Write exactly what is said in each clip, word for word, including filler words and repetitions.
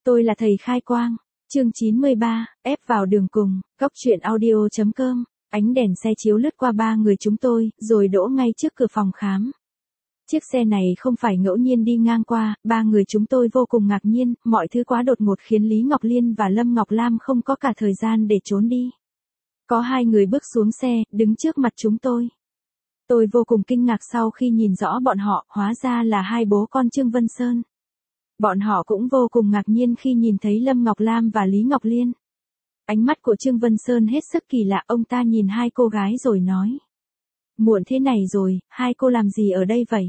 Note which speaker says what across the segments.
Speaker 1: Tôi là thầy khai quang. Chương chín mươi ba, ép vào đường cùng, góc truyện audio chấm com. Ánh đèn xe chiếu lướt qua ba người chúng tôi, rồi đỗ ngay trước cửa phòng khám. Chiếc xe này không phải ngẫu nhiên đi ngang qua, ba người chúng tôi vô cùng ngạc nhiên, mọi thứ quá đột ngột khiến Lý Ngọc Liên và Lâm Ngọc Lam không có cả thời gian để trốn đi. Có hai người bước xuống xe, đứng trước mặt chúng tôi. Tôi vô cùng kinh ngạc sau khi nhìn rõ bọn họ, hóa ra là hai bố con Trương Vân Sơn. Bọn họ cũng vô cùng ngạc nhiên khi nhìn thấy Lâm Ngọc Lam và Lý Ngọc Liên. Ánh mắt của Trương Vân Sơn hết sức kỳ lạ, ông ta nhìn hai cô gái rồi nói. Muộn thế này rồi, hai cô làm gì ở đây vậy?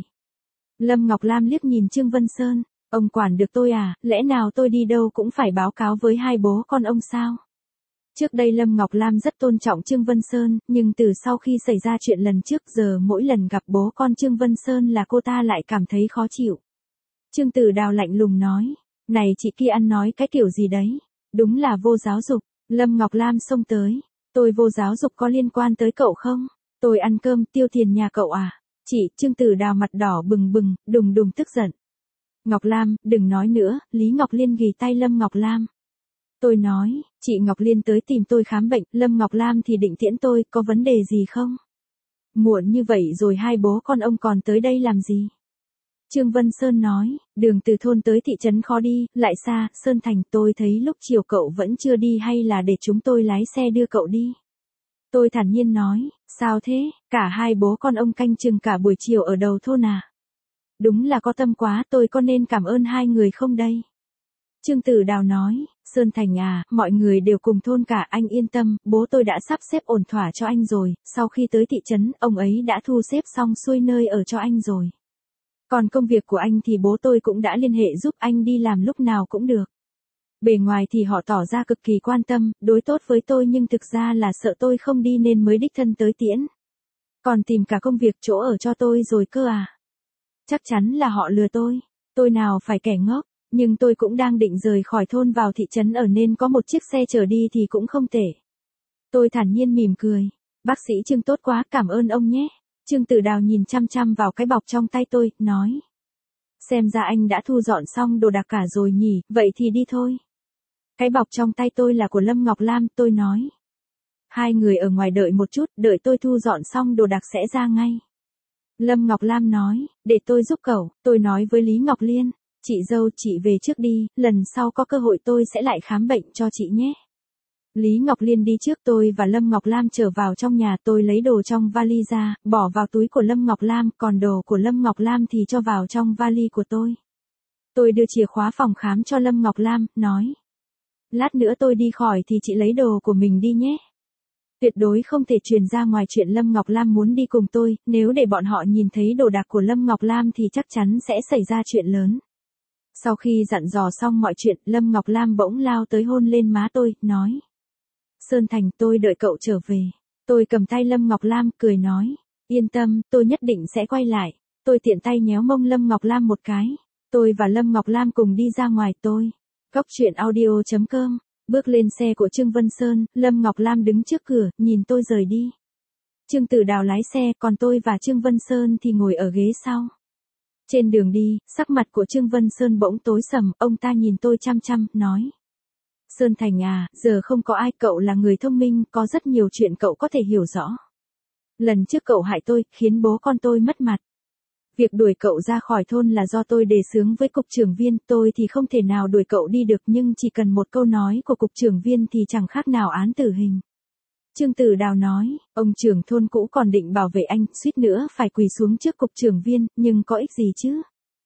Speaker 1: Lâm Ngọc Lam liếc nhìn Trương Vân Sơn, ông quản được tôi à, lẽ nào tôi đi đâu cũng phải báo cáo với hai bố con ông sao? Trước đây Lâm Ngọc Lam rất tôn trọng Trương Vân Sơn, nhưng từ sau khi xảy ra chuyện lần trước giờ mỗi lần gặp bố con Trương Vân Sơn là cô ta lại cảm thấy khó chịu. Trương Tử Đào lạnh lùng nói, này chị kia ăn nói cái kiểu gì đấy, đúng là vô giáo dục. Lâm Ngọc Lam xông tới, tôi vô giáo dục có liên quan tới cậu không? Tôi ăn cơm tiêu tiền nhà cậu à? Chị, Trương Tử Đào mặt đỏ bừng bừng, đùng đùng tức giận. Ngọc Lam, đừng nói nữa, Lý Ngọc Liên ghì tay Lâm Ngọc Lam. Tôi nói, chị Ngọc Liên tới tìm tôi khám bệnh, Lâm Ngọc Lam thì định tiễn tôi, có vấn đề gì không? Muộn như vậy rồi hai bố con ông còn tới đây làm gì? Trương Vân Sơn nói, đường từ thôn tới thị trấn khó đi, lại xa, Sơn Thành, tôi thấy lúc chiều cậu vẫn chưa đi hay là để chúng tôi lái xe đưa cậu đi? Tôi thản nhiên nói, sao thế, cả hai bố con ông canh chừng cả buổi chiều ở đầu thôn à? Đúng là có tâm quá, tôi có nên cảm ơn hai người không đây? Trương Tử Đào nói, Sơn Thành à, mọi người đều cùng thôn cả, anh yên tâm, bố tôi đã sắp xếp ổn thỏa cho anh rồi, sau khi tới thị trấn, ông ấy đã thu xếp xong xuôi nơi ở cho anh rồi. Còn công việc của anh thì bố tôi cũng đã liên hệ giúp anh đi làm lúc nào cũng được. Bề ngoài thì họ tỏ ra cực kỳ quan tâm, đối tốt với tôi nhưng thực ra là sợ tôi không đi nên mới đích thân tới tiễn. Còn tìm cả công việc chỗ ở cho tôi rồi cơ à? Chắc chắn là họ lừa tôi, tôi nào phải kẻ ngốc, nhưng tôi cũng đang định rời khỏi thôn vào thị trấn ở nên có một chiếc xe chở đi thì cũng không tệ. Tôi thản nhiên mỉm cười, bác sĩ Trương tốt quá, cảm ơn ông nhé. Trương Tử Đào nhìn chăm chăm vào cái bọc trong tay tôi, nói. Xem ra anh đã thu dọn xong đồ đạc cả rồi nhỉ, vậy thì đi thôi. Cái bọc trong tay tôi là của Lâm Ngọc Lam, tôi nói. Hai người ở ngoài đợi một chút, đợi tôi thu dọn xong đồ đạc sẽ ra ngay. Lâm Ngọc Lam nói, để tôi giúp cậu, tôi nói với Lý Ngọc Liên, chị dâu chị về trước đi, lần sau có cơ hội tôi sẽ lại khám bệnh cho chị nhé. Lý Ngọc Liên đi trước, tôi và Lâm Ngọc Lam trở vào trong nhà, tôi lấy đồ trong vali ra, bỏ vào túi của Lâm Ngọc Lam, còn đồ của Lâm Ngọc Lam thì cho vào trong vali của tôi. Tôi đưa chìa khóa phòng khám cho Lâm Ngọc Lam, nói. Lát nữa tôi đi khỏi thì chị lấy đồ của mình đi nhé. Tuyệt đối không thể truyền ra ngoài chuyện Lâm Ngọc Lam muốn đi cùng tôi, nếu để bọn họ nhìn thấy đồ đạc của Lâm Ngọc Lam thì chắc chắn sẽ xảy ra chuyện lớn. Sau khi dặn dò xong mọi chuyện, Lâm Ngọc Lam bỗng lao tới hôn lên má tôi, nói. Sơn Thành, tôi đợi cậu trở về. Tôi cầm tay Lâm Ngọc Lam, cười nói. Yên tâm, tôi nhất định sẽ quay lại. Tôi tiện tay nhéo mông Lâm Ngọc Lam một cái. Tôi và Lâm Ngọc Lam cùng đi ra ngoài tôi. Góc truyện audio chấm com. Bước lên xe của Trương Vân Sơn, Lâm Ngọc Lam đứng trước cửa, nhìn tôi rời đi. Trương Tử Đào lái xe, còn tôi và Trương Vân Sơn thì ngồi ở ghế sau. Trên đường đi, sắc mặt của Trương Vân Sơn bỗng tối sầm, ông ta nhìn tôi chăm chăm, nói. Sơn Thành à, giờ không có ai, cậu là người thông minh, có rất nhiều chuyện cậu có thể hiểu rõ. Lần trước cậu hại tôi, khiến bố con tôi mất mặt. Việc đuổi cậu ra khỏi thôn là do tôi đề xướng với cục trưởng viên, tôi thì không thể nào đuổi cậu đi được nhưng chỉ cần một câu nói của cục trưởng viên thì chẳng khác nào án tử hình. Trương Tử Đào nói, ông trưởng thôn cũ còn định bảo vệ anh, suýt nữa phải quỳ xuống trước cục trưởng viên, nhưng có ích gì chứ?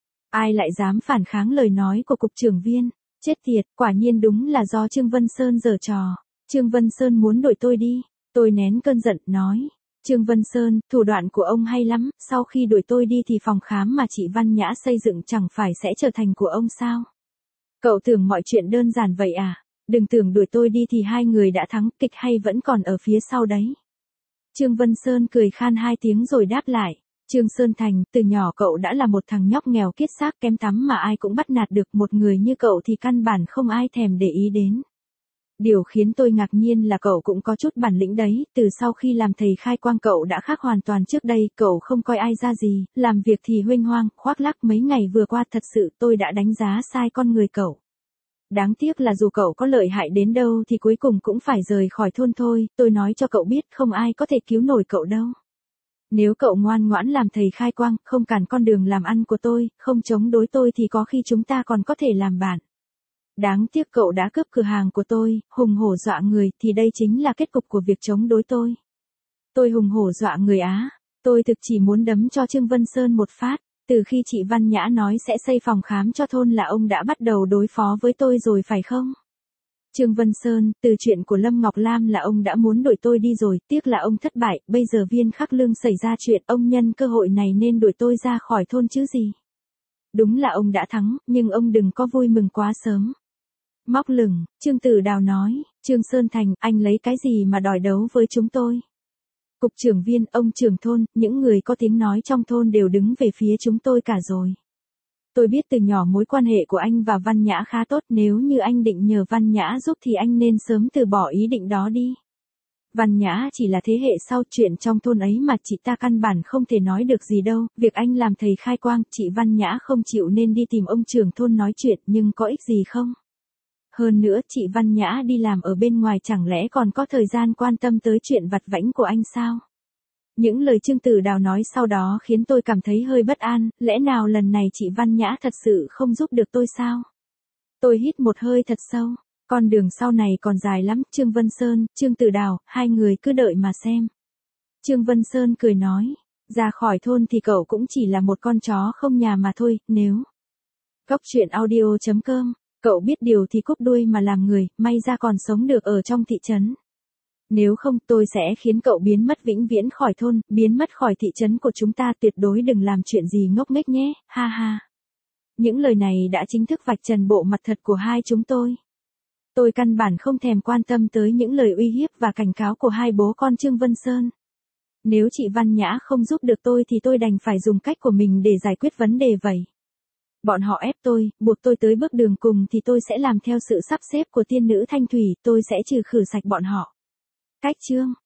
Speaker 1: Ai lại dám phản kháng lời nói của cục trưởng viên? Chết tiệt, quả nhiên đúng là do Trương Vân Sơn giở trò. Trương Vân Sơn muốn đuổi tôi đi. Tôi nén cơn giận, nói. Trương Vân Sơn, thủ đoạn của ông hay lắm, sau khi đuổi tôi đi thì phòng khám mà chị Văn Nhã xây dựng chẳng phải sẽ trở thành của ông sao? Cậu tưởng mọi chuyện đơn giản vậy à? Đừng tưởng đuổi tôi đi thì hai người đã thắng, kịch hay vẫn còn ở phía sau đấy. Trương Vân Sơn cười khan hai tiếng rồi đáp lại. Trương Sơn Thành, từ nhỏ cậu đã là một thằng nhóc nghèo kiết xác kém tắm mà ai cũng bắt nạt được, một người như cậu thì căn bản không ai thèm để ý đến. Điều khiến tôi ngạc nhiên là cậu cũng có chút bản lĩnh đấy, từ sau khi làm thầy khai quang cậu đã khác hoàn toàn trước đây, cậu không coi ai ra gì, làm việc thì huênh hoang, khoác lác, mấy ngày vừa qua thật sự tôi đã đánh giá sai con người cậu. Đáng tiếc là dù cậu có lợi hại đến đâu thì cuối cùng cũng phải rời khỏi thôn thôi, tôi nói cho cậu biết không ai có thể cứu nổi cậu đâu. Nếu cậu ngoan ngoãn làm thầy khai quang, không cản con đường làm ăn của tôi, không chống đối tôi thì có khi chúng ta còn có thể làm bạn. Đáng tiếc cậu đã cướp cửa hàng của tôi, hùng hổ dọa người, thì đây chính là kết cục của việc chống đối tôi. Tôi hùng hổ dọa người á, tôi thực chỉ muốn đấm cho Trương Vân Sơn một phát. Từ khi chị Văn Nhã nói sẽ xây phòng khám cho thôn là ông đã bắt đầu đối phó với tôi rồi phải không? Trương Vân Sơn, từ chuyện của Lâm Ngọc Lam là ông đã muốn đuổi tôi đi rồi, tiếc là ông thất bại, bây giờ Viên Khắc Lương xảy ra chuyện, ông nhân cơ hội này nên đuổi tôi ra khỏi thôn chứ gì. Đúng là ông đã thắng, nhưng ông đừng có vui mừng quá sớm. Móc lửng, Trương Tử Đào nói, Trương Sơn Thành, anh lấy cái gì mà đòi đấu với chúng tôi? Cục trưởng Viên, ông trưởng thôn, những người có tiếng nói trong thôn đều đứng về phía chúng tôi cả rồi. Tôi biết từ nhỏ mối quan hệ của anh và Văn Nhã khá tốt, nếu như anh định nhờ Văn Nhã giúp thì anh nên sớm từ bỏ ý định đó đi. Văn Nhã chỉ là thế hệ sau, chuyện trong thôn ấy mà chị ta căn bản không thể nói được gì đâu, việc anh làm thầy khai quang, chị Văn Nhã không chịu nên đi tìm ông trưởng thôn nói chuyện, nhưng có ích gì không? Hơn nữa, chị Văn Nhã đi làm ở bên ngoài chẳng lẽ còn có thời gian quan tâm tới chuyện vặt vãnh của anh sao? Những lời Trương Tử Đào nói sau đó khiến tôi cảm thấy hơi bất an, lẽ nào lần này chị Văn Nhã thật sự không giúp được tôi sao? Tôi hít một hơi thật sâu, con đường sau này còn dài lắm, Trương Vân Sơn, Trương Tử Đào, hai người cứ đợi mà xem. Trương Vân Sơn cười nói, ra khỏi thôn thì cậu cũng chỉ là một con chó không nhà mà thôi, nếu. Cóc truyện audio chấm com, cậu biết điều thì cúp đuôi mà làm người, may ra còn sống được ở trong thị trấn. Nếu không tôi sẽ khiến cậu biến mất vĩnh viễn khỏi thôn, biến mất khỏi thị trấn của chúng ta, tuyệt đối đừng làm chuyện gì ngốc nghếch nhé, ha ha. Những lời này đã chính thức vạch trần bộ mặt thật của hai chúng tôi. Tôi căn bản không thèm quan tâm tới những lời uy hiếp và cảnh cáo của hai bố con Trương Vân Sơn. Nếu chị Văn Nhã không giúp được tôi thì tôi đành phải dùng cách của mình để giải quyết vấn đề vậy. Bọn họ ép tôi, buộc tôi tới bước đường cùng thì tôi sẽ làm theo sự sắp xếp của tiên nữ Thanh Thủy, tôi sẽ trừ khử sạch bọn họ. Cách chương